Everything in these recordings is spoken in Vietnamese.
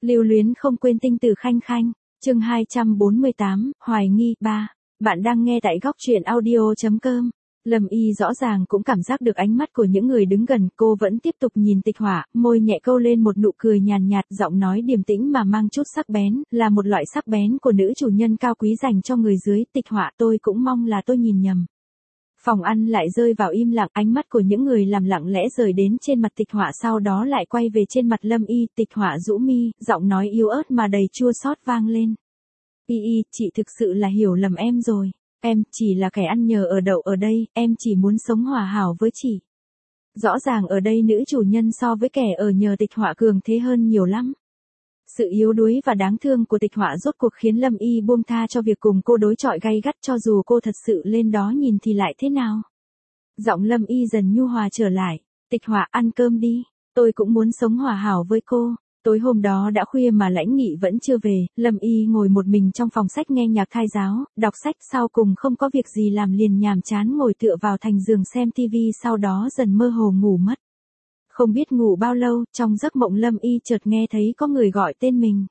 Lưu luyến không quên tinh tử khanh khanh, chương 248, hoài nghi, 3. Bạn đang nghe tại góc truyện audio.com. Lâm Y rõ ràng cũng cảm giác được ánh mắt của những người đứng gần, cô vẫn tiếp tục nhìn Tịch Hỏa, môi nhẹ câu lên một nụ cười nhàn nhạt, giọng nói điềm tĩnh mà mang chút sắc bén, là một loại sắc bén của nữ chủ nhân cao quý dành cho người dưới. Tịch Hỏa, tôi cũng mong là tôi nhìn nhầm. Phòng ăn lại rơi vào im lặng, ánh mắt của những người làm lặng lẽ rời đến trên mặt Tịch Hỏa, sau đó lại quay về trên mặt Lâm Y. Tịch Hỏa rũ mi, giọng nói yếu ớt mà đầy chua xót vang lên. Y, chị thực sự là hiểu lầm em rồi. Em chỉ là kẻ ăn nhờ ở đậu ở đây, em chỉ muốn sống hòa hảo với chị. Rõ ràng ở đây nữ chủ nhân so với kẻ ở nhờ Tịch Hỏa cường thế hơn nhiều lắm. Sự yếu đuối và đáng thương của Tịch Hỏa rốt cuộc khiến Lâm Y buông tha cho việc cùng cô đối chọi gay gắt, cho dù cô thật sự lên đó nhìn thì lại thế nào. Giọng Lâm Y dần nhu hòa trở lại. Tịch Hỏa, ăn cơm đi, tôi cũng muốn sống hòa hảo với cô. Tối hôm đó đã khuya mà Lãnh Nghị vẫn chưa về, Lâm Y ngồi một mình trong phòng sách nghe nhạc thai giáo, đọc sách, sau cùng không có việc gì làm liền nhàm chán ngồi tựa vào thành giường xem tivi, sau đó dần mơ hồ ngủ mất. Không biết ngủ bao lâu, trong giấc mộng Lâm Y chợt nghe thấy có người gọi tên mình.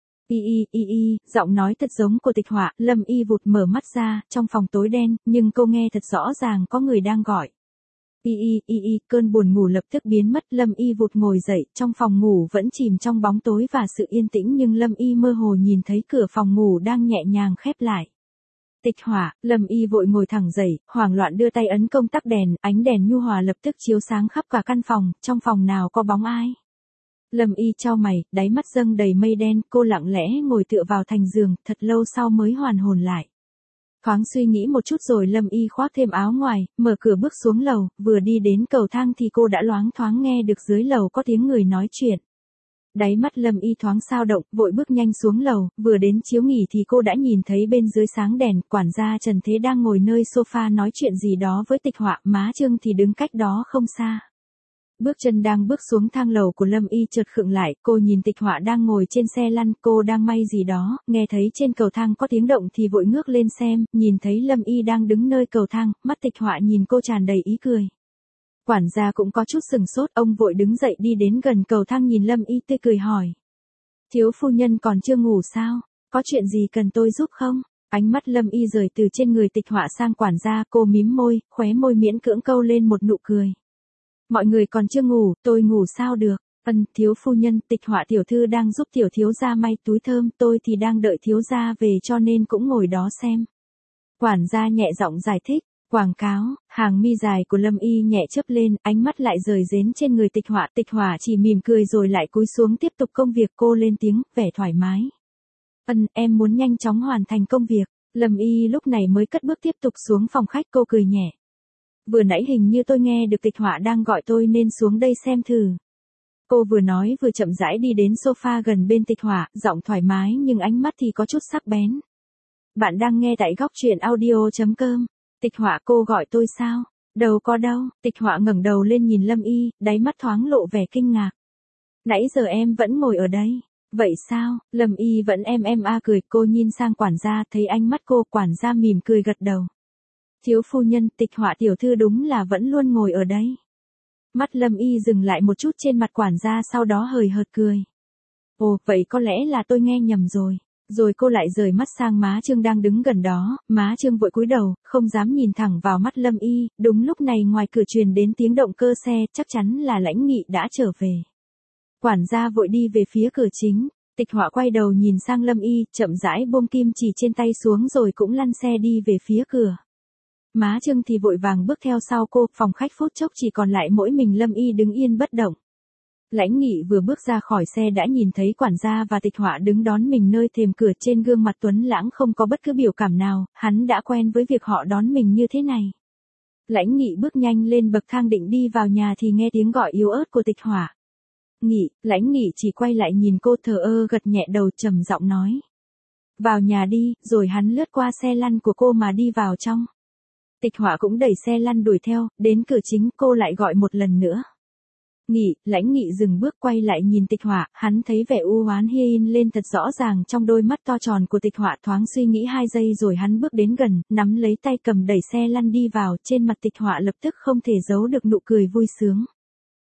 Y, giọng nói thật giống của Tịch Hỏa. Lâm Y vụt mở mắt ra, trong phòng tối đen, nhưng cô nghe thật rõ ràng có người đang gọi. Y, cơn buồn ngủ lập tức biến mất. Lâm Y vụt ngồi dậy, trong phòng ngủ vẫn chìm trong bóng tối và sự yên tĩnh, nhưng Lâm Y mơ hồ nhìn thấy cửa phòng ngủ đang nhẹ nhàng khép lại. Tịch Hỏa, Lâm Y vội ngồi thẳng dậy, hoảng loạn đưa tay ấn công tắc đèn, ánh đèn nhu hòa lập tức chiếu sáng khắp cả căn phòng, trong phòng nào có bóng ai. Lâm Y chau mày, đáy mắt dâng đầy mây đen, cô lặng lẽ ngồi tựa vào thành giường, thật lâu sau mới hoàn hồn lại. Thoáng suy nghĩ một chút rồi Lâm Y khoác thêm áo ngoài, mở cửa bước xuống lầu, vừa đi đến cầu thang thì cô đã loáng thoáng nghe được dưới lầu có tiếng người nói chuyện. Đáy mắt Lâm Y thoáng sao động, vội bước nhanh xuống lầu, vừa đến chiếu nghỉ thì cô đã nhìn thấy bên dưới sáng đèn, quản gia Trần Thế đang ngồi nơi sofa nói chuyện gì đó với Tịch Hỏa, má Trương thì đứng cách đó không xa. Bước chân đang bước xuống thang lầu của Lâm Y chợt khựng lại, cô nhìn Tịch Hỏa đang ngồi trên xe lăn, cô đang may gì đó, nghe thấy trên cầu thang có tiếng động thì vội ngước lên xem, nhìn thấy Lâm Y đang đứng nơi cầu thang, mắt Tịch Hỏa nhìn cô tràn đầy ý cười. Quản gia cũng có chút sừng sốt, ông vội đứng dậy đi đến gần cầu thang nhìn Lâm Y tươi cười hỏi. Thiếu phu nhân còn chưa ngủ sao? Có chuyện gì cần tôi giúp không? Ánh mắt Lâm Y rời từ trên người Tịch Hỏa sang quản gia, cô mím môi, khóe môi miễn cưỡng câu lên một nụ cười. Mọi người còn chưa ngủ, tôi ngủ sao được? Thiếu phu nhân, Tịch Hỏa tiểu thư đang giúp tiểu thiếu gia may túi thơm, tôi thì đang đợi thiếu gia về cho nên cũng ngồi đó xem. Quản gia nhẹ giọng giải thích. Quảng cáo, hàng mi dài của Lâm Y nhẹ chớp lên, ánh mắt lại rời đến trên người Tịch Hỏa. Tịch Hỏa chỉ mỉm cười rồi lại cúi xuống tiếp tục công việc, cô lên tiếng, vẻ thoải mái. Em muốn nhanh chóng hoàn thành công việc. Lâm Y lúc này mới cất bước tiếp tục xuống phòng khách, cô cười nhẹ. Vừa nãy hình như tôi nghe được Tịch Hỏa đang gọi tôi nên xuống đây xem thử. Cô vừa nói vừa chậm rãi đi đến sofa gần bên Tịch Hỏa, giọng thoải mái nhưng ánh mắt thì có chút sắc bén. Bạn đang nghe tại góc truyện audio.com. Tịch Hỏa, cô gọi tôi sao? Đâu có đâu. Tịch Hỏa ngẩng đầu lên nhìn Lâm Y, đáy mắt thoáng lộ vẻ kinh ngạc. Nãy giờ em vẫn ngồi ở đây. Vậy sao? Lâm Y vẫn cười, cô nhìn sang quản gia, thấy ánh mắt cô, quản gia mỉm cười gật đầu. Thiếu phu nhân, Tịch Hỏa tiểu thư đúng là vẫn luôn ngồi ở đây. Mắt Lâm Y dừng lại một chút trên mặt quản gia, sau đó hời hợt cười. Ồ, vậy có lẽ là tôi nghe nhầm rồi. Rồi cô lại rời mắt sang má Trương đang đứng gần đó, má Trương vội cúi đầu, không dám nhìn thẳng vào mắt Lâm Y. Đúng lúc này ngoài cửa truyền đến tiếng động cơ xe, chắc chắn là Lãnh Nghị đã trở về. Quản gia vội đi về phía cửa chính, Tịch Hỏa quay đầu nhìn sang Lâm Y, chậm rãi buông kim chỉ trên tay xuống rồi cũng lăn xe đi về phía cửa. Má Trương thì vội vàng bước theo sau cô, phòng khách phút chốc chỉ còn lại mỗi mình Lâm Y đứng yên bất động. Lãnh Nghị vừa bước ra khỏi xe đã nhìn thấy quản gia và Tịch Hỏa đứng đón mình nơi thềm cửa, trên gương mặt tuấn lãng không có bất cứ biểu cảm nào, hắn đã quen với việc họ đón mình như thế này. Lãnh Nghị bước nhanh lên bậc thang định đi vào nhà thì nghe tiếng gọi yếu ớt của Tịch Hỏa. Nghị, Lãnh Nghị chỉ quay lại nhìn cô thờ ơ gật nhẹ đầu, trầm giọng nói. Vào nhà đi, rồi hắn lướt qua xe lăn của cô mà đi vào trong. Tịch Hỏa cũng đẩy xe lăn đuổi theo, đến cửa chính cô lại gọi một lần nữa. Nghị, Lãnh Nghị dừng bước quay lại nhìn Tịch Hỏa, hắn thấy vẻ u oán hiên lên thật rõ ràng trong đôi mắt to tròn của Tịch Hỏa, thoáng suy nghĩ 2 giây rồi hắn bước đến gần, nắm lấy tay cầm đẩy xe lăn đi vào, trên mặt Tịch Hỏa lập tức không thể giấu được nụ cười vui sướng.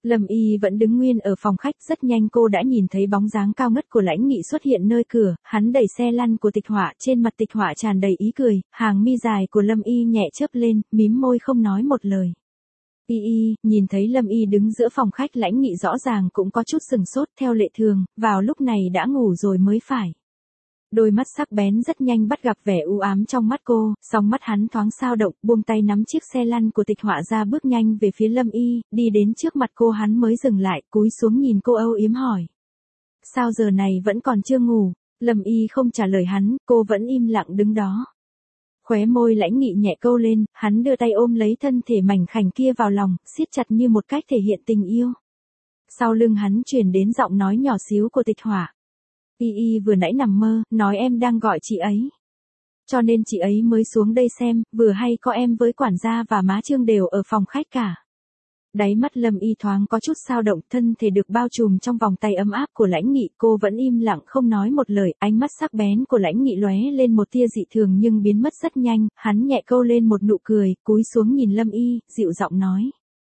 Lâm Y vẫn đứng nguyên ở phòng khách, rất nhanh cô đã nhìn thấy bóng dáng cao ngất của Lãnh Nghị xuất hiện nơi cửa, hắn đẩy xe lăn của Tịch Họa, trên mặt Tịch Họa tràn đầy ý cười, hàng mi dài của Lâm Y nhẹ chớp lên, mím môi không nói một lời. Nhìn thấy Lâm Y đứng giữa phòng khách, Lãnh Nghị rõ ràng cũng có chút sừng sốt, theo lệ thường, vào lúc này đã ngủ rồi mới phải. Đôi mắt sắc bén rất nhanh bắt gặp vẻ u ám trong mắt cô, song mắt hắn thoáng dao động, buông tay nắm chiếc xe lăn của Tịch Họa ra, bước nhanh về phía Lâm Y, đi đến trước mặt cô hắn mới dừng lại, cúi xuống nhìn cô âu yếm hỏi. Sao giờ này vẫn còn chưa ngủ? Lâm Y không trả lời hắn, cô vẫn im lặng đứng đó. Khóe môi Lãnh Nghị nhẹ câu lên, hắn đưa tay ôm lấy thân thể mảnh khảnh kia vào lòng, siết chặt như một cách thể hiện tình yêu. Sau lưng hắn truyền đến giọng nói nhỏ xíu của Tịch Họa. Vừa nãy nằm mơ, nói em đang gọi chị ấy. Cho nên chị ấy mới xuống đây xem, vừa hay có em với quản gia và má Trương đều ở phòng khách cả. Đáy mắt Lâm Y thoáng có chút dao động, thân thể được bao trùm trong vòng tay ấm áp của Lãnh Nghị, cô vẫn im lặng không nói một lời, ánh mắt sắc bén của Lãnh Nghị lóe lên một tia dị thường nhưng biến mất rất nhanh, hắn nhẹ câu lên một nụ cười, cúi xuống nhìn Lâm Y, dịu giọng nói.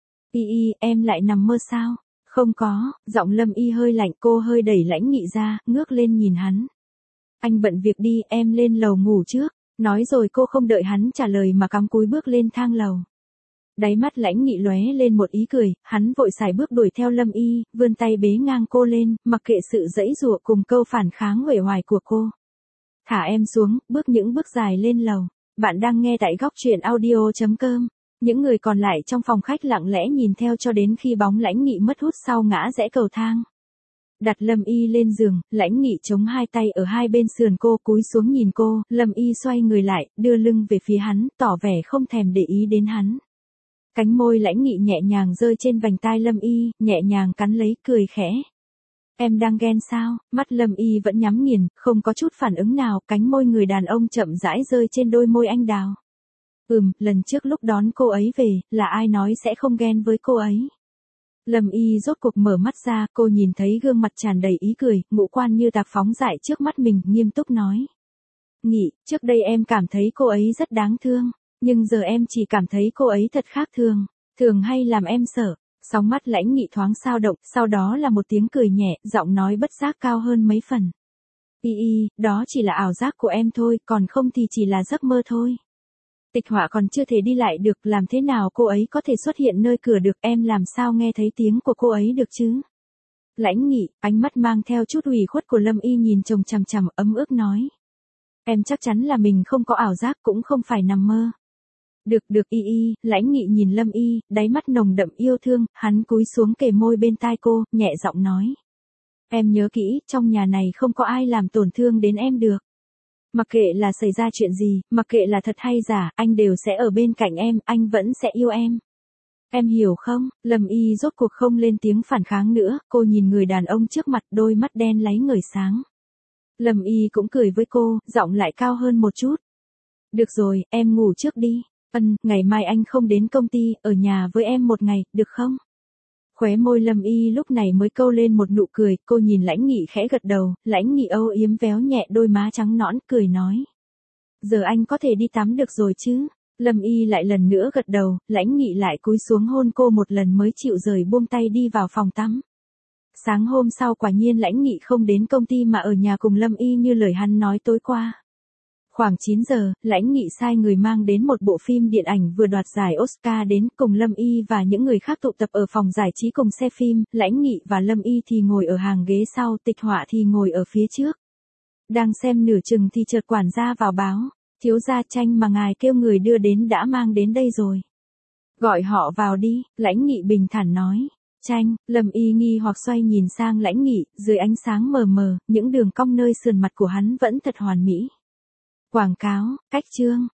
Em lại nằm mơ sao? Không có, giọng Lâm Y hơi lạnh, cô hơi đẩy Lãnh Nghị ra, ngước lên nhìn hắn. Anh bận việc đi, em lên lầu ngủ trước. Nói rồi cô không đợi hắn trả lời mà cắm cúi bước lên thang lầu. Đáy mắt Lãnh Nghị lóe lên một ý cười, hắn vội xài bước đuổi theo Lâm Y, vươn tay bế ngang cô lên, mặc kệ sự giãy giụa cùng câu phản kháng uể oải của cô. Thả em xuống, bước những bước dài lên lầu. Bạn đang nghe tại Góc Truyện Audio.com. Những người còn lại trong phòng khách lặng lẽ nhìn theo cho đến khi bóng Lãnh Nghị mất hút sau ngã rẽ cầu thang. Đặt Lâm Y lên giường, Lãnh Nghị chống hai tay ở hai bên sườn cô, cúi xuống nhìn cô, Lâm Y xoay người lại, đưa lưng về phía hắn, tỏ vẻ không thèm để ý đến hắn. Cánh môi Lãnh Nghị nhẹ nhàng rơi trên vành tai Lâm Y, nhẹ nhàng cắn lấy, cười khẽ. Em đang ghen sao? Mắt Lâm Y vẫn nhắm nghiền, không có chút phản ứng nào, cánh môi người đàn ông chậm rãi rơi trên đôi môi anh đào. Lần trước lúc đón cô ấy về, là ai nói sẽ không ghen với cô ấy? Lâm Y rốt cuộc mở mắt ra, cô nhìn thấy gương mặt tràn đầy ý cười, ngũ quan như tạc phóng dại trước mắt mình, nghiêm túc nói. Nghị, trước đây em cảm thấy cô ấy rất đáng thương, nhưng giờ em chỉ cảm thấy cô ấy thật khác thường, thường hay làm em sợ. Sóng mắt Lãnh Nghị thoáng dao động, sau đó là một tiếng cười nhẹ, giọng nói bất giác cao hơn mấy phần. Đó chỉ là ảo giác của em thôi, còn không thì chỉ là giấc mơ thôi. Tịch Họa còn chưa thể đi lại được, làm thế nào cô ấy có thể xuất hiện nơi cửa được, em làm sao nghe thấy tiếng của cô ấy được chứ? Lãnh Nghị, ánh mắt mang theo chút ủy khuất của Lâm Y nhìn chồng chằm chằm, ấm ức nói. Em chắc chắn là mình không có ảo giác, cũng không phải nằm mơ. Được, Lãnh Nghị nhìn Lâm Y, đáy mắt nồng đậm yêu thương, hắn cúi xuống kề môi bên tai cô, nhẹ giọng nói. Em nhớ kỹ, trong nhà này không có ai làm tổn thương đến em được. Mặc kệ là xảy ra chuyện gì, mặc kệ là thật hay giả, anh đều sẽ ở bên cạnh em, anh vẫn sẽ yêu em. Em hiểu không? Lâm Y rốt cuộc không lên tiếng phản kháng nữa, cô nhìn người đàn ông trước mặt, đôi mắt đen láy ngời sáng. Lâm Y cũng cười với cô, giọng lại cao hơn một chút. Được rồi, em ngủ trước đi. Ngày mai anh không đến công ty, ở nhà với em một ngày, được không? Khóe môi Lâm Y lúc này mới câu lên một nụ cười, cô nhìn Lãnh Nghị khẽ gật đầu, Lãnh Nghị âu yếm véo nhẹ đôi má trắng nõn, cười nói. Giờ anh có thể đi tắm được rồi chứ? Lâm Y lại lần nữa gật đầu, Lãnh Nghị lại cúi xuống hôn cô một lần mới chịu rời buông tay đi vào phòng tắm. Sáng hôm sau quả nhiên Lãnh Nghị không đến công ty mà ở nhà cùng Lâm Y như lời hắn nói tối qua. Khoảng 9 giờ, Lãnh Nghị sai người mang đến một bộ phim điện ảnh vừa đoạt giải Oscar đến, cùng Lâm Y và những người khác tụ tập ở phòng giải trí cùng xe phim, Lãnh Nghị và Lâm Y thì ngồi ở hàng ghế sau, Tịch Họa thì ngồi ở phía trước. Đang xem nửa chừng thì chợt quản gia vào báo, thiếu gia Tranh mà ngài kêu người đưa đến đã mang đến đây rồi. Gọi họ vào đi, Lãnh Nghị bình thản nói. Tranh, Lâm Y nghi hoặc xoay nhìn sang Lãnh Nghị, dưới ánh sáng mờ mờ, những đường cong nơi sườn mặt của hắn vẫn thật hoàn mỹ. Quảng cáo, cách chương,